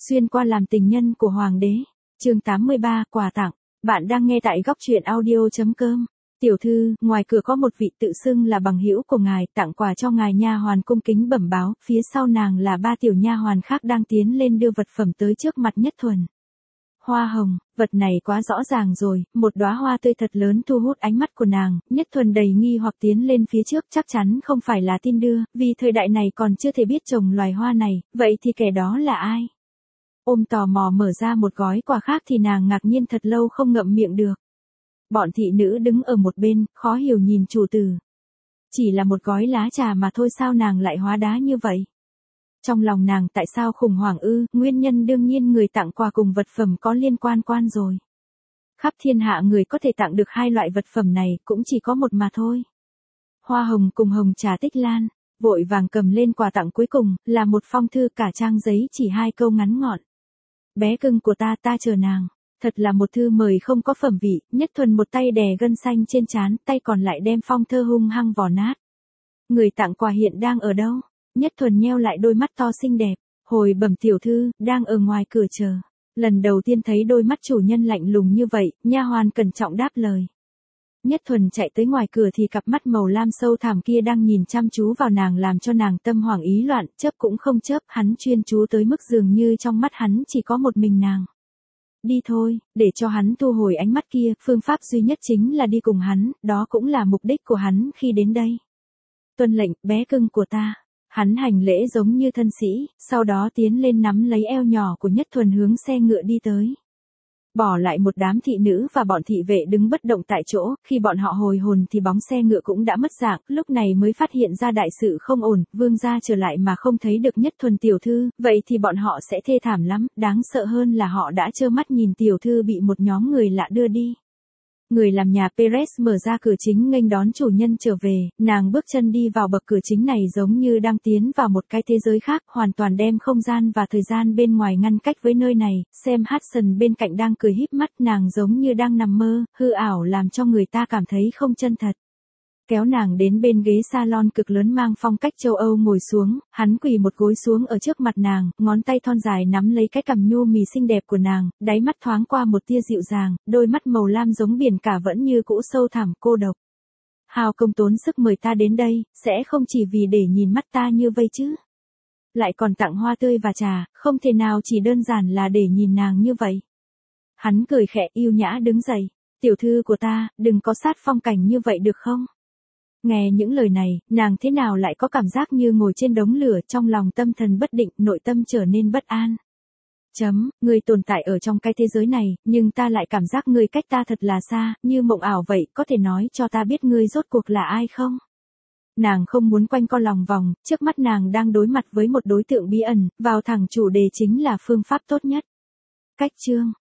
Xuyên qua làm tình nhân của hoàng đế. Chương 83, quà tặng. Bạn đang nghe tại góc truyện audio.com. Tiểu thư, ngoài cửa có một vị tự xưng là bằng hữu của ngài, tặng quà cho ngài. Nha hoàn cung kính bẩm báo, phía sau nàng là 3 tiểu nha hoàn khác đang tiến lên đưa vật phẩm tới trước mặt Nhất Thuần. Hoa hồng, vật này quá rõ ràng rồi, một đóa hoa tươi thật lớn thu hút ánh mắt của nàng. Nhất Thuần đầy nghi hoặc tiến lên phía trước, chắc chắn không phải là tin đưa, vì thời đại này còn chưa thể biết trồng loài hoa này, vậy thì kẻ đó là ai? Ôm tò mò mở ra một gói quà khác thì nàng ngạc nhiên thật lâu không ngậm miệng được. Bọn thị nữ đứng ở một bên, khó hiểu nhìn chủ tử. Chỉ là một gói lá trà mà thôi, sao nàng lại hóa đá như vậy? Trong lòng nàng tại sao khủng hoảng ư? Nguyên nhân đương nhiên người tặng quà cùng vật phẩm có liên quan rồi. Khắp thiên hạ người có thể tặng được 2 loại vật phẩm này cũng chỉ có một mà thôi. Hoa hồng cùng hồng trà Tích Lan. Vội vàng cầm lên quà tặng cuối cùng, là một phong thư cả trang giấy chỉ 2 câu ngắn gọn. Bé cưng của ta chờ nàng. Thật là một thư mời không có phẩm vị. Nhất Thuần một tay đè gân xanh trên trán, tay còn lại đem phong thơ hung hăng vò nát. Người tặng quà hiện đang ở đâu? Nhất Thuần nheo lại đôi mắt to xinh đẹp. Hồi bẩm tiểu thư, đang ở ngoài cửa chờ. Lần đầu tiên thấy đôi mắt chủ nhân lạnh lùng như vậy, nha hoàn cẩn trọng đáp lời. Nhất Thuần chạy tới ngoài cửa thì cặp mắt màu lam sâu thẳm kia đang nhìn chăm chú vào nàng, làm cho nàng tâm hoảng ý loạn, chớp cũng không chớp, hắn chuyên chú tới mức dường như trong mắt hắn chỉ có một mình nàng. Đi thôi, để cho hắn thu hồi ánh mắt kia, phương pháp duy nhất chính là đi cùng hắn, đó cũng là mục đích của hắn khi đến đây. Tuân lệnh, bé cưng của ta. Hắn hành lễ giống như thân sĩ, sau đó tiến lên nắm lấy eo nhỏ của Nhất Thuần hướng xe ngựa đi tới. Bỏ lại một đám thị nữ và bọn thị vệ đứng bất động tại chỗ, khi bọn họ hồi hồn thì bóng xe ngựa cũng đã mất dạng, lúc này mới phát hiện ra đại sự không ổn, vương gia trở lại mà không thấy được Nhất Thuần tiểu thư, vậy thì bọn họ sẽ thê thảm lắm, đáng sợ hơn là họ đã trơ mắt nhìn tiểu thư bị một nhóm người lạ đưa đi. Người làm nhà Perez mở ra cửa chính nghênh đón chủ nhân trở về, nàng bước chân đi vào bậc cửa chính này giống như đang tiến vào một cái thế giới khác, hoàn toàn đem không gian và thời gian bên ngoài ngăn cách với nơi này. Xem Hudson bên cạnh đang cười híp mắt, nàng giống như đang nằm mơ, hư ảo làm cho người ta cảm thấy không chân thật. Kéo nàng đến bên ghế salon cực lớn mang phong cách châu Âu ngồi xuống, hắn quỳ một gối xuống ở trước mặt nàng, ngón tay thon dài nắm lấy cái cằm nhu mì xinh đẹp của nàng, đáy mắt thoáng qua một tia dịu dàng, đôi mắt màu lam giống biển cả vẫn như cũ sâu thẳm cô độc. Hào công tốn sức mời ta đến đây, sẽ không chỉ vì để nhìn mắt ta như vây chứ. Lại còn tặng hoa tươi và trà, không thể nào chỉ đơn giản là để nhìn nàng như vậy. Hắn cười khẽ yêu nhã đứng dậy, tiểu thư của ta, đừng có sát phong cảnh như vậy được không? Nghe những lời này, nàng thế nào lại có cảm giác như ngồi trên đống lửa, trong lòng tâm thần bất định, nội tâm trở nên bất an. Ngươi tồn tại ở trong cái thế giới này, nhưng ta lại cảm giác ngươi cách ta thật là xa, như mộng ảo vậy, có thể nói cho ta biết ngươi rốt cuộc là ai không? Nàng không muốn quanh co lòng vòng, trước mắt nàng đang đối mặt với một đối tượng bí ẩn, vào thẳng chủ đề chính là phương pháp tốt nhất. Cách chương.